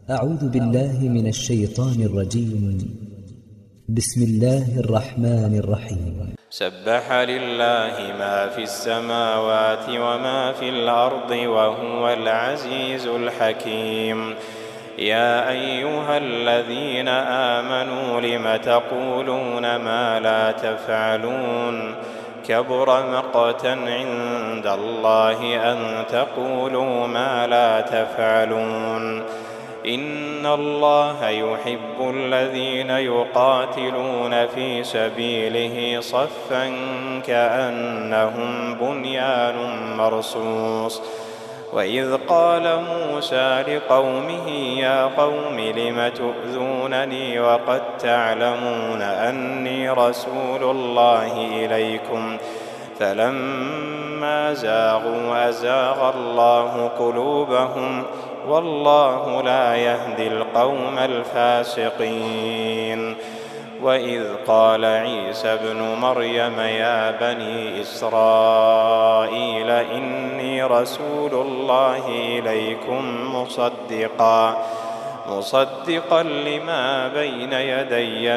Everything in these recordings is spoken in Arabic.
أعوذ بالله من الشيطان الرجيم. بسم الله الرحمن الرحيم. سبح لله ما في السماوات وما في الأرض وهو العزيز الحكيم. يا أيها الذين آمنوا لم تقولون ما لا تفعلون كبر مقتا عند الله أن تقولوا ما لا تفعلون. إن الله يحب الذين يقاتلون في سبيله صفا كأنهم بنيان مرصوص. وإذ قال موسى لقومه يا قوم لم تؤذونني وقد تعلمون أني رسول الله إليكم فلما زاغوا أزاغ الله قلوبهم والله لا يهدي القوم الفاسقين. وإذ قال عيسى ابن مريم يا بني إسرائيل إني رسول الله إليكم مصدقا لما بين يدي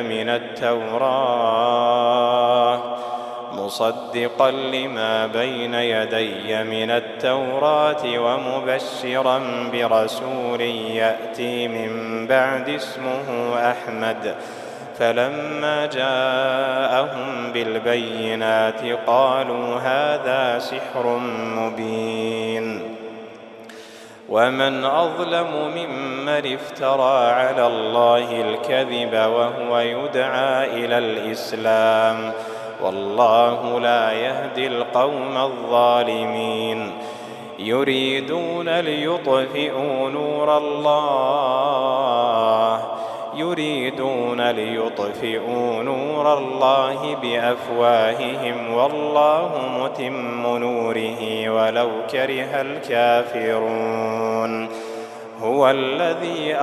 من التوراة ومبشرا برسول يأتي من بعد اسمه أحمد. فلما جاءهم بالبينات قالوا هذا سحر مبين. ومن أظلم ممن افترى على الله الكذب وهو يدعى إلى الإسلام والله لا يهدي القوم الظالمين. يريدون ليطفئوا نور الله بأفواههم والله متم نوره ولو كره الكافرون. هو الذي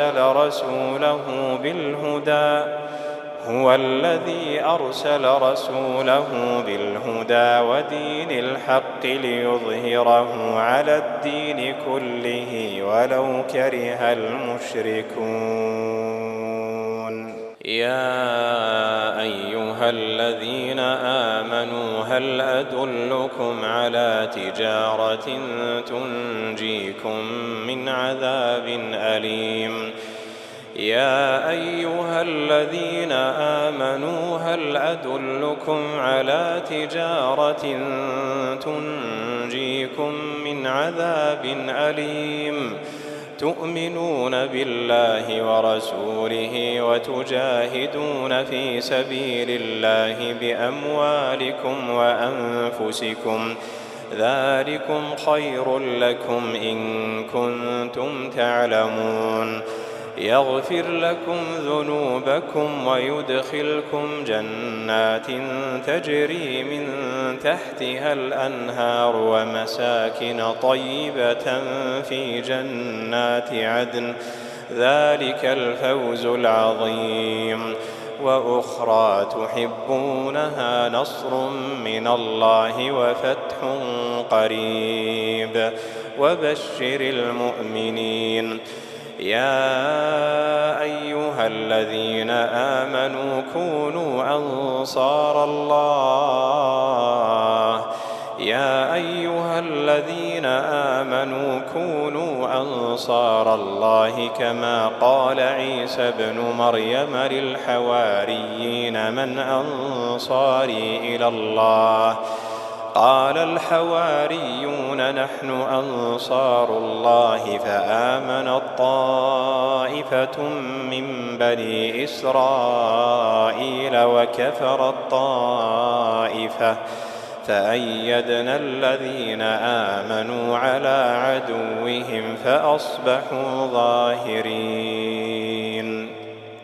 أرسل رسوله بالهدى ودين الحق ليظهره على الدين كله ولو كره المشركون. يا أيها الذين آمنوا هل أدلكم على تجارة تنجيكم من عذاب أليم. يا أيها الذين آمنوا هل أدلكم على تجارة تنجيكم من عذاب أليم. تؤمنون بالله ورسوله وتجاهدون في سبيل الله بأموالكم وأنفسكم ذلكم خير لكم إن كنتم تعلمون. يغفر لكم ذنوبكم ويدخلكم جنات تجري من تحتها الأنهار ومساكن طيبة في جنات عدن ذلك الفوز العظيم. وأخرى تحبونها نصر من الله وفتح قريب وبشر المؤمنين. يا أيها الذين آمنوا كونوا أنصار الله كما قال عيسى ابن مريم للحواريين من أنصاري إلى الله قال الحواريون نحن أنصار الله فآمنت طائفة من بني إسرائيل وكفرت طائفة فأيدنا الذين آمنوا على عدوهم فأصبحوا ظاهرين.